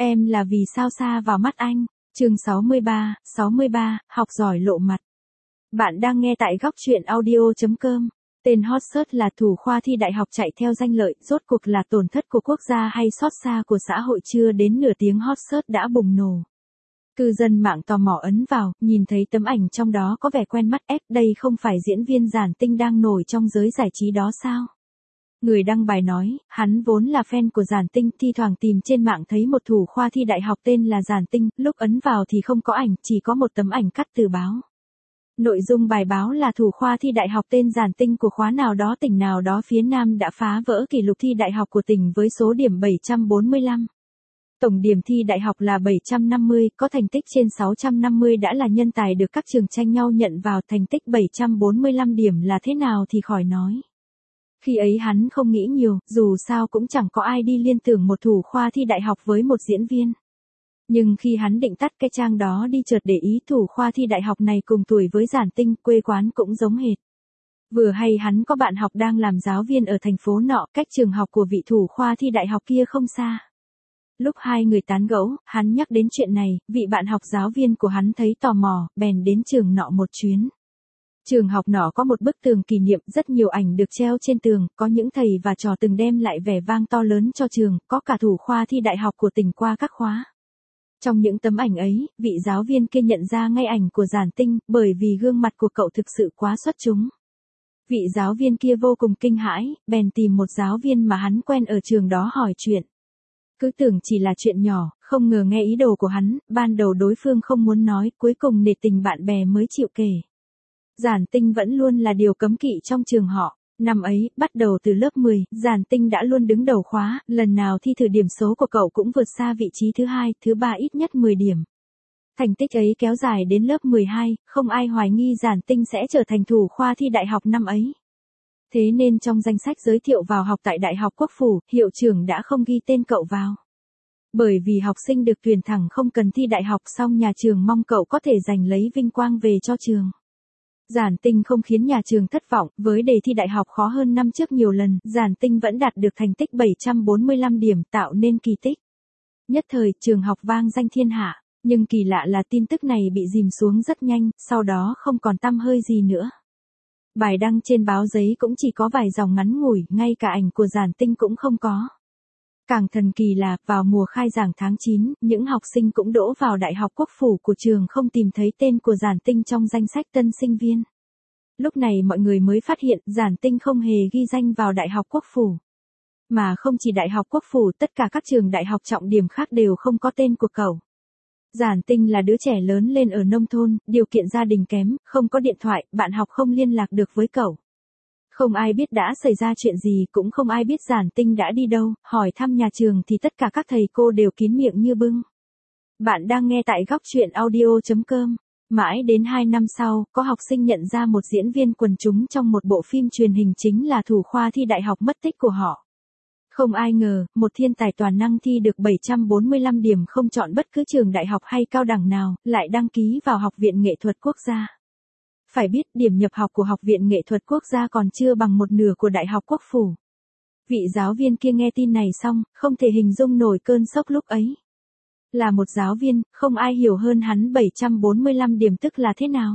Em là vì sao xa vào mắt anh. Chương 63, học giỏi lộ mặt. Bạn đang nghe tại góc truyện audio.com. Tên hot search là thủ khoa thi đại học chạy theo danh lợi, rốt cuộc là tổn thất của quốc gia hay xót xa của xã hội, chưa đến nửa tiếng hot search đã bùng nổ. Cư dân mạng tò mò ấn vào, nhìn thấy tấm ảnh trong đó có vẻ quen mắt. Đây không phải diễn viên Giản Tinh đang nổi trong giới giải trí đó sao? Người đăng bài nói, hắn vốn là fan của Giản Tinh, thi thoảng tìm trên mạng thấy một thủ khoa thi đại học tên là Giản Tinh, lúc ấn vào thì không có ảnh, chỉ có một tấm ảnh cắt từ báo. Nội dung bài báo là thủ khoa thi đại học tên Giản Tinh của khóa nào đó tỉnh nào đó phía Nam đã phá vỡ kỷ lục thi đại học của tỉnh với số điểm 745. Tổng điểm thi đại học là 750, có thành tích trên 650 đã là nhân tài được các trường tranh nhau nhận vào. Thành tích 745 điểm là thế nào thì khỏi nói. Khi ấy hắn không nghĩ nhiều, dù sao cũng chẳng có ai đi liên tưởng một thủ khoa thi đại học với một diễn viên. Nhưng khi hắn định tắt cái trang đó đi, chợt để ý thủ khoa thi đại học này cùng tuổi với Giản Tinh, quê quán cũng giống hệt. Vừa hay hắn có bạn học đang làm giáo viên ở thành phố nọ, cách trường học của vị thủ khoa thi đại học kia không xa. Lúc hai người tán gẫu, hắn nhắc đến chuyện này, vị bạn học giáo viên của hắn thấy tò mò, bèn đến trường nọ một chuyến. Trường học nọ có một bức tường kỷ niệm, rất nhiều ảnh được treo trên tường, có những thầy và trò từng đem lại vẻ vang to lớn cho trường, có cả thủ khoa thi đại học của tỉnh qua các khóa. Trong những tấm ảnh ấy, vị giáo viên kia nhận ra ngay ảnh của Giản Tinh, bởi vì gương mặt của cậu thực sự quá xuất chúng. Vị giáo viên kia vô cùng kinh hãi, bèn tìm một giáo viên mà hắn quen ở trường đó hỏi chuyện. Cứ tưởng chỉ là chuyện nhỏ, không ngờ nghe ý đồ của hắn, ban đầu đối phương không muốn nói, cuối cùng nể tình bạn bè mới chịu kể. Giản Tinh vẫn luôn là điều cấm kỵ trong trường họ. Năm ấy, bắt đầu từ lớp 10, Giản Tinh đã luôn đứng đầu khóa, lần nào thi thử điểm số của cậu cũng vượt xa vị trí thứ 2, thứ 3 ít nhất 10 điểm. Thành tích ấy kéo dài đến lớp 12, không ai hoài nghi Giản Tinh sẽ trở thành thủ khoa thi đại học năm ấy. Thế nên trong danh sách giới thiệu vào học tại Đại học Quốc phủ, hiệu trưởng đã không ghi tên cậu vào. Bởi vì học sinh được tuyển thẳng không cần thi đại học, xong nhà trường mong cậu có thể giành lấy vinh quang về cho trường. Giản Tinh không khiến nhà trường thất vọng, với đề thi đại học khó hơn năm trước nhiều lần, Giản Tinh vẫn đạt được thành tích 745 điểm, tạo nên kỳ tích. Nhất thời, trường học vang danh thiên hạ, nhưng kỳ lạ là tin tức này bị dìm xuống rất nhanh, sau đó không còn tăm hơi gì nữa. Bài đăng trên báo giấy cũng chỉ có vài dòng ngắn ngủi, ngay cả ảnh của Giản Tinh cũng không có. Càng thần kỳ là, vào mùa khai giảng tháng 9, những học sinh cũng đỗ vào Đại học Quốc phủ của trường không tìm thấy tên của Giản Tinh trong danh sách tân sinh viên. Lúc này mọi người mới phát hiện, Giản Tinh không hề ghi danh vào Đại học Quốc phủ. Mà không chỉ Đại học Quốc phủ, tất cả các trường đại học trọng điểm khác đều không có tên của cậu. Giản Tinh là đứa trẻ lớn lên ở nông thôn, điều kiện gia đình kém, không có điện thoại, bạn học không liên lạc được với cậu. Không ai biết đã xảy ra chuyện gì, cũng không ai biết Giản Tinh đã đi đâu, hỏi thăm nhà trường thì tất cả các thầy cô đều kín miệng như bưng. Bạn đang nghe tại góc truyện audio.com. Mãi đến 2 năm sau, có học sinh nhận ra một diễn viên quần chúng trong một bộ phim truyền hình chính là thủ khoa thi đại học mất tích của họ. Không ai ngờ, một thiên tài toàn năng thi được 745 điểm không chọn bất cứ trường đại học hay cao đẳng nào, lại đăng ký vào Học viện Nghệ thuật Quốc gia. Phải biết, điểm nhập học của Học viện Nghệ thuật Quốc gia còn chưa bằng một nửa của Đại học Quốc phủ. Vị giáo viên kia nghe tin này xong, không thể hình dung nổi cơn sốc lúc ấy. Là một giáo viên, không ai hiểu hơn hắn 745 điểm tức là thế nào.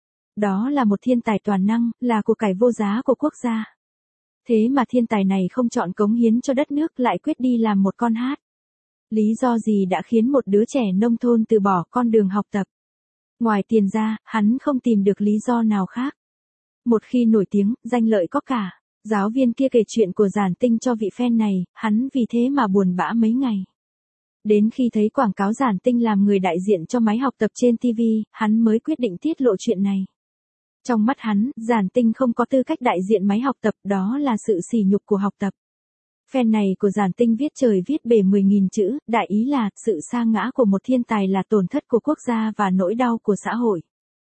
Đó là một thiên tài toàn năng, là của cải vô giá của quốc gia. Thế mà thiên tài này không chọn cống hiến cho đất nước, lại quyết đi làm một con hát. Lý do gì đã khiến một đứa trẻ nông thôn từ bỏ con đường học tập? Ngoài tiền ra, hắn không tìm được lý do nào khác. Một khi nổi tiếng, danh lợi có cả. Giáo viên kia kể chuyện của Giản Tinh cho vị fan này, hắn vì thế mà buồn bã mấy ngày. Đến khi thấy quảng cáo Giản Tinh làm người đại diện cho máy học tập trên TV, hắn mới quyết định tiết lộ chuyện này. Trong mắt hắn, Giản Tinh không có tư cách đại diện máy học tập, đó là sự sỉ nhục của học tập. Fan này của Giản Tinh viết trời viết bể 10.000 chữ, đại ý là, sự sa ngã của một thiên tài là tổn thất của quốc gia và nỗi đau của xã hội.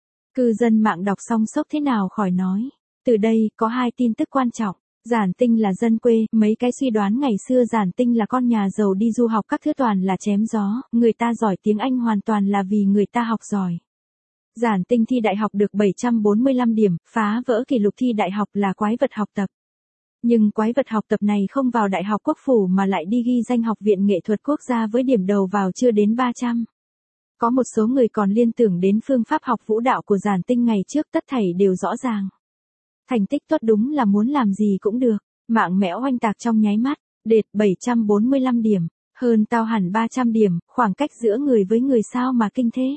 Cư dân mạng đọc xong sốc thế nào khỏi nói. Từ đây, có hai tin tức quan trọng. Giản Tinh là dân quê, mấy cái suy đoán ngày xưa Giản Tinh là con nhà giàu đi du học các thứ toàn là chém gió, người ta giỏi tiếng Anh hoàn toàn là vì người ta học giỏi. Giản Tinh thi đại học được 745 điểm, phá vỡ kỷ lục thi đại học là quái vật học tập. Nhưng quái vật học tập này không vào Đại học Quốc phủ mà lại đi ghi danh Học viện Nghệ thuật Quốc gia với điểm đầu vào chưa đến 300. Có một số người còn liên tưởng đến phương pháp học vũ đạo của Giản Tinh ngày trước, tất thảy đều rõ ràng. Thành tích tốt đúng là muốn làm gì cũng được, mạng mẽo oanh tạc trong nháy mắt, đệt 745 điểm, hơn tao hẳn 300 điểm, khoảng cách giữa người với người sao mà kinh thế.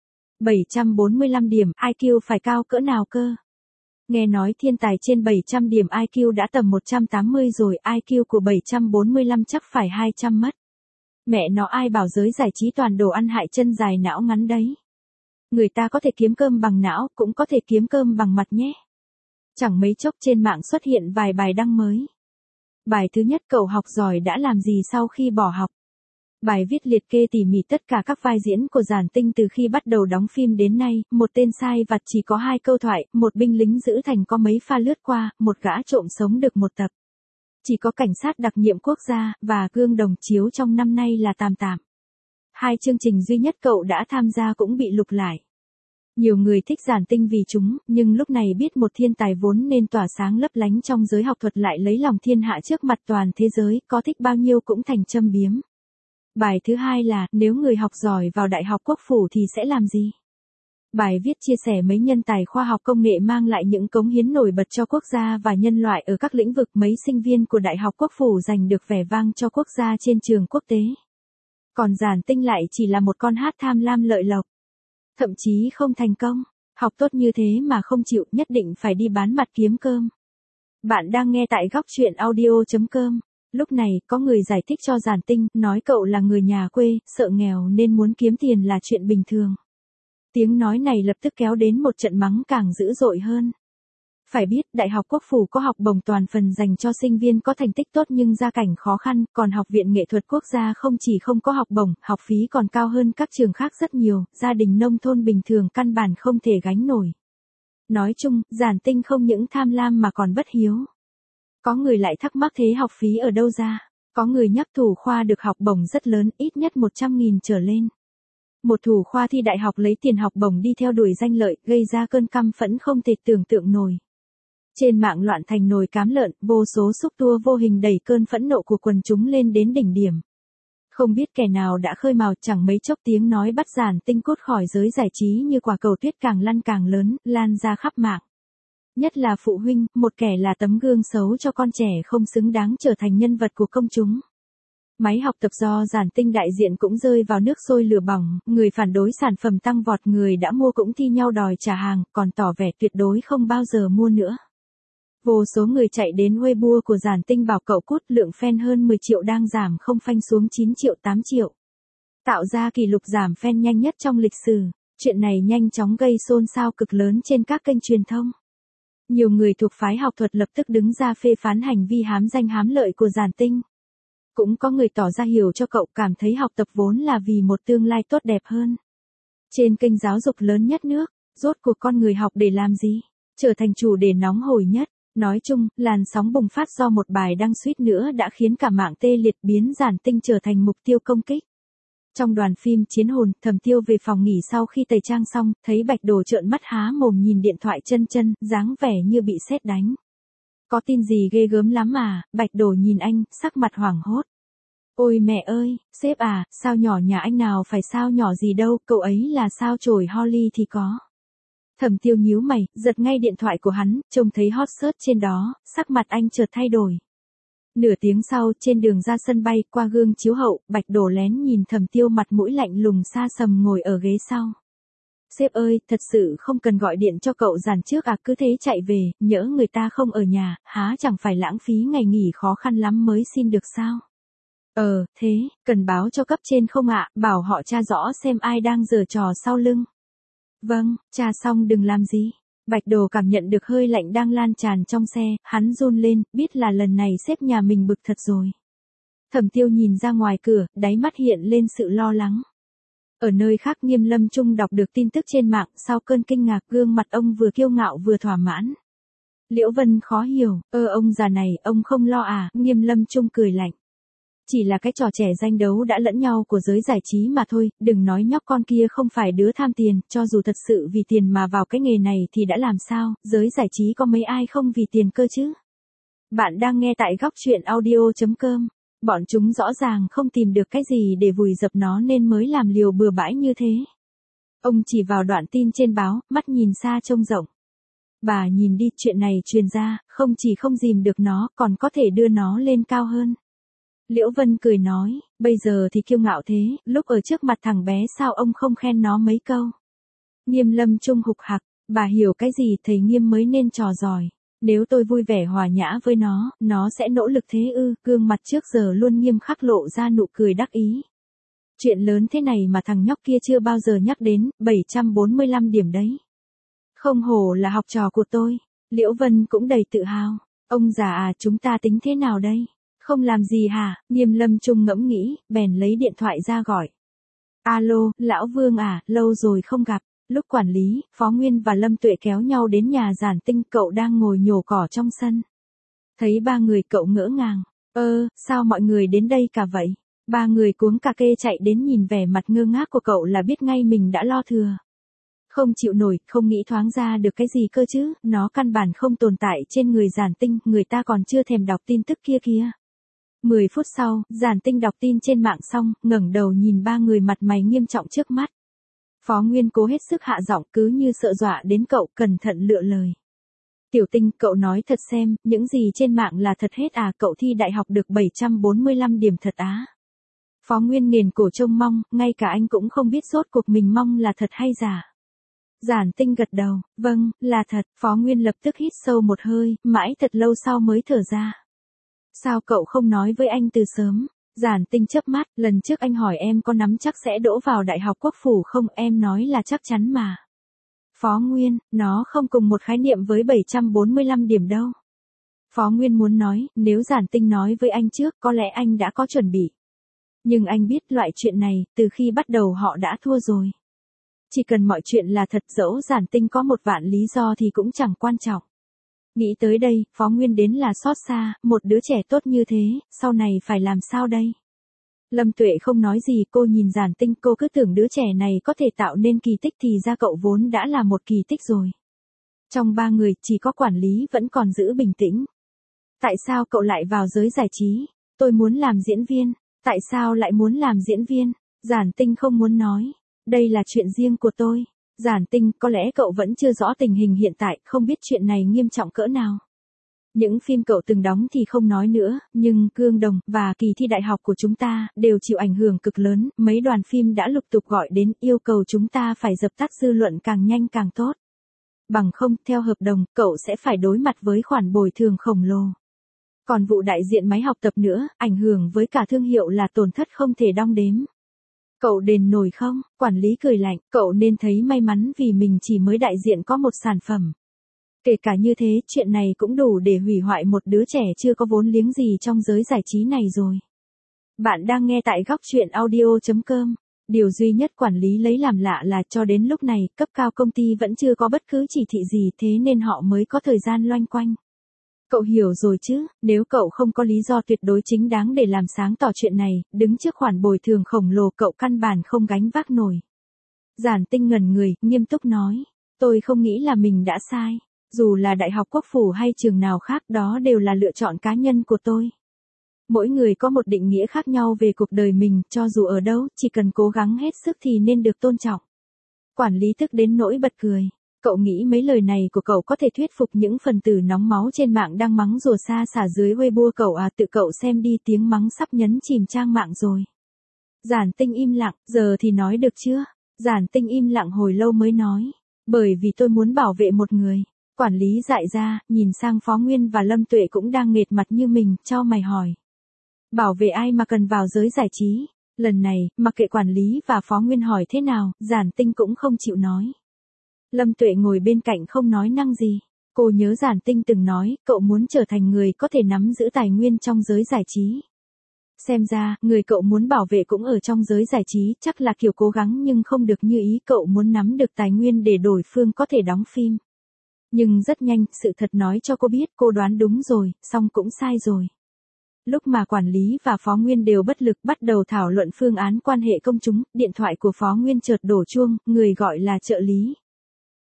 745 điểm, IQ phải cao cỡ nào cơ? Nghe nói thiên tài trên 700 điểm IQ đã tầm 180 rồi, IQ của 745 chắc phải 200 mất. Mẹ nó, ai bảo giới giải trí toàn đồ ăn hại chân dài não ngắn đấy. Người ta có thể kiếm cơm bằng não, cũng có thể kiếm cơm bằng mặt nhé. Chẳng mấy chốc trên mạng xuất hiện vài bài đăng mới. Bài thứ nhất, cậu học giỏi đã làm gì sau khi bỏ học? Bài viết liệt kê tỉ mỉ tất cả các vai diễn của Giản Tinh từ khi bắt đầu đóng phim đến nay, một tên sai vặt chỉ có 2 câu thoại, một binh lính giữ thành có mấy pha lướt qua, một gã trộm sống được một tập. Chỉ có cảnh sát đặc nhiệm quốc gia, và gương đồng chiếu trong năm nay là tạm tạm. 2 chương trình duy nhất cậu đã tham gia cũng bị lục lại. Nhiều người thích Giản Tinh vì chúng, nhưng lúc này biết một thiên tài vốn nên tỏa sáng lấp lánh trong giới học thuật lại lấy lòng thiên hạ trước mặt toàn thế giới, có thích bao nhiêu cũng thành châm biếm. Bài thứ hai là, nếu người học giỏi vào Đại học Quốc phủ thì sẽ làm gì? Bài viết chia sẻ mấy nhân tài khoa học công nghệ mang lại những cống hiến nổi bật cho quốc gia và nhân loại ở các lĩnh vực, mấy sinh viên của Đại học Quốc phủ giành được vẻ vang cho quốc gia trên trường quốc tế. Còn Giản Tinh lại chỉ là một con hát tham lam lợi lộc. Thậm chí không thành công, học tốt như thế mà không chịu, nhất định phải đi bán mặt kiếm cơm. Bạn đang nghe tại góc truyện audio.com. Lúc này, có người giải thích cho Giản Tinh, nói cậu là người nhà quê, sợ nghèo nên muốn kiếm tiền là chuyện bình thường. Tiếng nói này lập tức kéo đến một trận mắng càng dữ dội hơn. Phải biết, Đại học Quốc phủ có học bổng toàn phần dành cho sinh viên có thành tích tốt nhưng gia cảnh khó khăn, còn Học viện Nghệ thuật Quốc gia không chỉ không có học bổng, học phí còn cao hơn các trường khác rất nhiều, gia đình nông thôn bình thường căn bản không thể gánh nổi. Nói chung, Giản Tinh không những tham lam mà còn bất hiếu. Có người lại thắc mắc thế học phí ở đâu ra? Có người nhắc thủ khoa được học bổng rất lớn, ít nhất 100.000 trở lên. Một thủ khoa thi đại học lấy tiền học bổng đi theo đuổi danh lợi, gây ra cơn căm phẫn không thể tưởng tượng nổi. Trên mạng loạn thành nồi cám lợn, vô số xúc tua vô hình đẩy cơn phẫn nộ của quần chúng lên đến đỉnh điểm. Không biết kẻ nào đã khơi mào, chẳng mấy chốc tiếng nói bắt Giản Tinh cút khỏi giới giải trí như quả cầu tuyết càng lăn càng lớn, lan ra khắp mạng. Nhất là phụ huynh, một kẻ là tấm gương xấu cho con trẻ không xứng đáng trở thành nhân vật của công chúng. Máy học tập do Giản Tinh đại diện cũng rơi vào nước sôi lửa bỏng, người phản đối sản phẩm tăng vọt, người đã mua cũng thi nhau đòi trả hàng, còn tỏ vẻ tuyệt đối không bao giờ mua nữa. Vô số người chạy đến Weibo của Giản Tinh bảo cậu cút, lượng fan hơn 10 triệu đang giảm không phanh xuống 9 triệu 8 triệu. Tạo ra kỷ lục giảm fan nhanh nhất trong lịch sử. Chuyện này nhanh chóng gây xôn xao cực lớn trên các kênh truyền thông. Nhiều người thuộc phái học thuật lập tức đứng ra phê phán hành vi hám danh hám lợi của Giản Tinh. Cũng có người tỏ ra hiểu cho cậu, cảm thấy học tập vốn là vì một tương lai tốt đẹp hơn. Trên kênh giáo dục lớn nhất nước, rốt cuộc con người học để làm gì? Trở thành chủ đề nóng hổi nhất. Nói chung, làn sóng bùng phát do một bài đăng suýt nữa đã khiến cả mạng tê liệt, biến Giản Tinh trở thành mục tiêu công kích. Trong đoàn phim Chiến hồn, Thẩm Tiêu về phòng nghỉ sau khi tẩy trang xong, thấy Bạch Đồ trợn mắt há mồm nhìn điện thoại chân, dáng vẻ như bị sét đánh. Có tin gì ghê gớm lắm à? Bạch Đồ nhìn anh, sắc mặt hoảng hốt. Ôi mẹ ơi, sếp à, sao nhỏ nhà anh nào phải sao nhỏ gì đâu, cậu ấy là sao chổi Holly thì có. Thẩm Tiêu nhíu mày, giật ngay điện thoại của hắn, trông thấy hot search trên đó, sắc mặt anh chợt thay đổi. Nửa tiếng sau, trên đường ra sân bay, qua gương chiếu hậu, Bạch Đồ lén nhìn Thẩm Tiêu mặt mũi lạnh lùng xa sầm ngồi ở ghế sau. Sếp ơi, thật sự không cần gọi điện cho cậu Giản trước à, cứ thế chạy về, nhỡ người ta không ở nhà, há chẳng phải lãng phí ngày nghỉ khó khăn lắm mới xin được sao? Thế, cần báo cho cấp trên không ạ, bảo họ tra rõ xem ai đang giở trò sau lưng. Vâng, tra xong đừng làm gì. Bạch Đồ cảm nhận được hơi lạnh đang lan tràn trong xe, hắn run lên, biết là lần này sếp nhà mình bực thật rồi. Thẩm Tiêu nhìn ra ngoài cửa, đáy mắt hiện lên sự lo lắng. Ở nơi khác, Nghiêm Lâm Trung đọc được tin tức trên mạng, sau cơn kinh ngạc, gương mặt ông vừa kiêu ngạo vừa thỏa mãn. Liễu Vân khó hiểu, ông già này, ông không lo à? Nghiêm Lâm Trung cười lạnh. Chỉ là cái trò trẻ danh đấu đã lẫn nhau của giới giải trí mà thôi, đừng nói nhóc con kia không phải đứa tham tiền, cho dù thật sự vì tiền mà vào cái nghề này thì đã làm sao, giới giải trí có mấy ai không vì tiền cơ chứ. Bạn đang nghe tại góc chuyện audio.com. Bọn chúng rõ ràng không tìm được cái gì để vùi dập nó nên mới làm liều bừa bãi như thế. Ông chỉ vào đoạn tin trên báo, mắt nhìn xa trông rộng. Bà nhìn đi, chuyện này truyền ra, không chỉ không dìm được nó, còn có thể đưa nó lên cao hơn. Liễu Vân cười nói, bây giờ thì kiêu ngạo thế, lúc ở trước mặt thằng bé sao ông không khen nó mấy câu. Nghiêm Lâm Trung hục hặc, bà hiểu cái gì, thầy Nghiêm mới nên trò giỏi. Nếu tôi vui vẻ hòa nhã với nó sẽ nỗ lực thế ư? Gương mặt trước giờ luôn nghiêm khắc lộ ra nụ cười đắc ý. Chuyện lớn thế này mà thằng nhóc kia chưa bao giờ nhắc đến, 745 điểm đấy. Không hổ là học trò của tôi. Liễu Vân cũng đầy tự hào. Ông già à, chúng ta tính thế nào đây? Không làm gì hả? Nghiêm Lâm Trung ngẫm nghĩ, bèn lấy điện thoại ra gọi. Alo, Lão Vương à, lâu rồi không gặp. Lúc quản lý, Phó Nguyên và Lâm Tuệ kéo nhau đến nhà Giản Tinh, cậu đang ngồi nhổ cỏ trong sân. Thấy ba người cậu ngỡ ngàng. Sao mọi người đến đây cả vậy? Ba người cuống cà kê chạy đến, nhìn vẻ mặt ngơ ngác của cậu là biết ngay mình đã lo thừa. Không chịu nổi, không nghĩ thoáng ra được cái gì cơ chứ, nó căn bản không tồn tại trên người Giản Tinh, người ta còn chưa thèm đọc tin tức kia kìa. 10 phút sau, Giản Tinh đọc tin trên mạng xong, ngẩng đầu nhìn ba người mặt mày nghiêm trọng trước mắt. Phó Nguyên cố hết sức hạ giọng, cứ như sợ dọa đến cậu, cẩn thận lựa lời. Tiểu Tinh, cậu nói thật xem, những gì trên mạng là thật hết à? Cậu thi đại học được 745 điểm thật á? Phó Nguyên nghền cổ trông mong, ngay cả anh cũng không biết rốt cuộc mình mong là thật hay giả. Giản Tinh gật đầu, vâng, là thật. Phó Nguyên lập tức hít sâu một hơi, mãi thật lâu sau mới thở ra. Sao cậu không nói với anh từ sớm? Giản Tinh chớp mắt, lần trước anh hỏi em có nắm chắc sẽ đỗ vào Đại học Quốc phủ không, em nói là chắc chắn mà. Phó Nguyên, nó không cùng một khái niệm với 745 điểm đâu. Phó Nguyên muốn nói, nếu Giản Tinh nói với anh trước, có lẽ anh đã có chuẩn bị. Nhưng anh biết loại chuyện này, từ khi bắt đầu họ đã thua rồi. Chỉ cần mọi chuyện là thật, dẫu Giản Tinh có 1.000.000 lý do thì cũng chẳng quan trọng. Nghĩ tới đây, Phó Nguyên đến là xót xa, một đứa trẻ tốt như thế, sau này phải làm sao đây? Lâm Tuệ không nói gì, cô nhìn Giản Tinh, cô cứ tưởng đứa trẻ này có thể tạo nên kỳ tích thì ra cậu vốn đã là một kỳ tích rồi. Trong ba người, chỉ có quản lý vẫn còn giữ bình tĩnh. Tại sao cậu lại vào giới giải trí? Tôi muốn làm diễn viên. Tại sao lại muốn làm diễn viên? Giản Tinh không muốn nói. Đây là chuyện riêng của tôi. Giản Tinh, có lẽ cậu vẫn chưa rõ tình hình hiện tại, không biết chuyện này nghiêm trọng cỡ nào. Những phim cậu từng đóng thì không nói nữa, nhưng Cương Đồng và kỳ thi đại học của chúng ta đều chịu ảnh hưởng cực lớn, mấy đoàn phim đã lục tục gọi đến yêu cầu chúng ta phải dập tắt dư luận càng nhanh càng tốt. Bằng không, theo hợp đồng, cậu sẽ phải đối mặt với khoản bồi thường khổng lồ. Còn vụ đại diện máy học tập nữa, ảnh hưởng với cả thương hiệu là tổn thất không thể đong đếm. Cậu đền nổi không? Quản lý cười lạnh, cậu nên thấy may mắn vì mình chỉ mới đại diện có một sản phẩm. Kể cả như thế, chuyện này cũng đủ để hủy hoại một đứa trẻ chưa có vốn liếng gì trong giới giải trí này rồi. Bạn đang nghe tại góc chuyện audio.com. Điều duy nhất quản lý lấy làm lạ là cho đến lúc này, cấp cao công ty vẫn chưa có bất cứ chỉ thị gì, thế nên họ mới có thời gian loanh quanh. Cậu hiểu rồi chứ, nếu cậu không có lý do tuyệt đối chính đáng để làm sáng tỏ chuyện này, đứng trước khoản bồi thường khổng lồ cậu căn bản không gánh vác nổi. Giản Tinh ngẩn người, nghiêm túc nói, tôi không nghĩ là mình đã sai. Dù là Đại học Quốc phủ hay trường nào khác, đó đều là lựa chọn cá nhân của tôi. Mỗi người có một định nghĩa khác nhau về cuộc đời mình, cho dù ở đâu, chỉ cần cố gắng hết sức thì nên được tôn trọng. Quản lý tức đến nỗi bật cười. Cậu nghĩ mấy lời này của cậu có thể thuyết phục những phần tử nóng máu trên mạng đang mắng rùa xa xả dưới Weibo cậu à? Tự cậu xem đi, tiếng mắng sắp nhấn chìm trang mạng rồi. Giản Tinh im lặng, giờ thì nói được chưa? Giản Tinh im lặng hồi lâu mới nói. Bởi vì tôi muốn bảo vệ một người. Quản lý dại ra, nhìn sang Phó Nguyên và Lâm Tuệ cũng đang nghệt mặt như mình, chau mày hỏi. Bảo vệ ai mà cần vào giới giải trí? Lần này, mặc kệ quản lý và Phó Nguyên hỏi thế nào, Giản Tinh cũng không chịu nói. Lâm Tuệ ngồi bên cạnh không nói năng gì. Cô nhớ Giản Tinh từng nói, cậu muốn trở thành người có thể nắm giữ tài nguyên trong giới giải trí. Xem ra, người cậu muốn bảo vệ cũng ở trong giới giải trí, chắc là kiểu cố gắng nhưng không được như ý, cậu muốn nắm được tài nguyên để đối phương có thể đóng phim. Nhưng rất nhanh, sự thật nói cho cô biết cô đoán đúng rồi, song cũng sai rồi. Lúc mà quản lý và Phó Nguyên đều bất lực bắt đầu thảo luận phương án quan hệ công chúng, điện thoại của Phó Nguyên chợt đổ chuông, người gọi là trợ lý.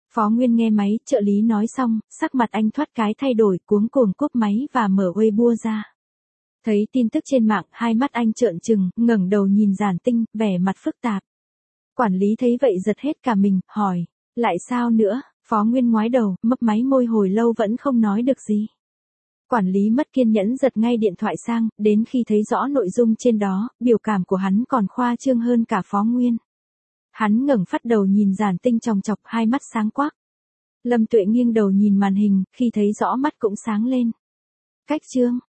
Phó Nguyên nghe máy trợ lý nói xong, sắc mặt anh thoát cái thay đổi, cuống cuồng cúp máy và mở Weibo ra. Thấy tin tức trên mạng, hai mắt anh trợn trừng, ngẩng đầu nhìn Giản Tinh, vẻ mặt phức tạp. Quản lý thấy vậy giật hết cả mình, hỏi, lại sao nữa? Phó Nguyên ngoái đầu, mấp máy môi hồi lâu vẫn không nói được gì. Quản lý mất kiên nhẫn giật ngay điện thoại sang, đến khi thấy rõ nội dung trên đó, biểu cảm của hắn còn khoa trương hơn cả Phó Nguyên. Hắn ngẩng phát đầu nhìn Giản Tinh chòng chọc, hai mắt sáng quắc. Lâm Tuệ nghiêng đầu nhìn màn hình, khi thấy rõ mắt cũng sáng lên. Cách chương